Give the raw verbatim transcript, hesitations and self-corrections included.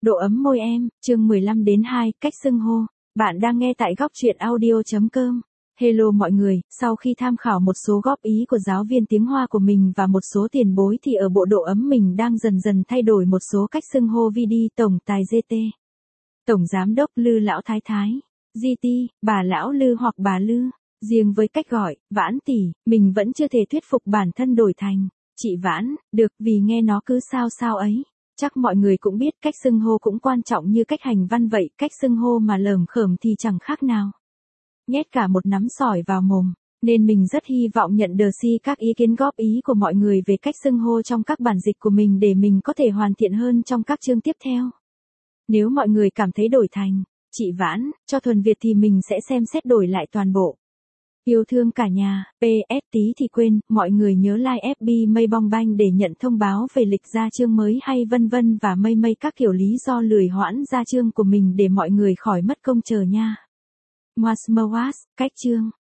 Độ ấm môi em, chương mười lăm đến hai, cách xưng hô. Bạn đang nghe tại góc truyện audio chấm com. Hello mọi người, sau khi tham khảo một số góp ý của giáo viên tiếng Hoa của mình và một số tiền bối thì ở bộ độ ấm mình đang dần dần thay đổi một số cách xưng hô vê đê tổng tài giê tê. Tổng giám đốc Lư lão thái thái, giê tê, bà lão Lư hoặc bà Lư. Riêng với cách gọi, Vãn tỷ, mình vẫn chưa thể thuyết phục bản thân đổi thành chị Vãn, được, vì nghe nó cứ sao sao ấy. Chắc mọi người cũng biết cách xưng hô cũng quan trọng như cách hành văn vậy, cách xưng hô mà lởm khởm thì chẳng khác nào nhét cả một nắm sỏi vào mồm, nên mình rất hy vọng nhận được si các ý kiến góp ý của mọi người về cách xưng hô trong các bản dịch của mình để mình có thể hoàn thiện hơn trong các chương tiếp theo. Nếu mọi người cảm thấy đổi thành chị Vãn cho thuần Việt thì mình sẽ xem xét đổi lại toàn bộ. Yêu thương cả nhà, pê ét tí thì quên, mọi người nhớ like ép bê Mây Bong Banh để nhận thông báo về lịch ra chương mới hay vân vân và mây mây các kiểu lý do lười hoãn ra chương của mình để mọi người khỏi mất công chờ nha. Moas Moas, cách chương.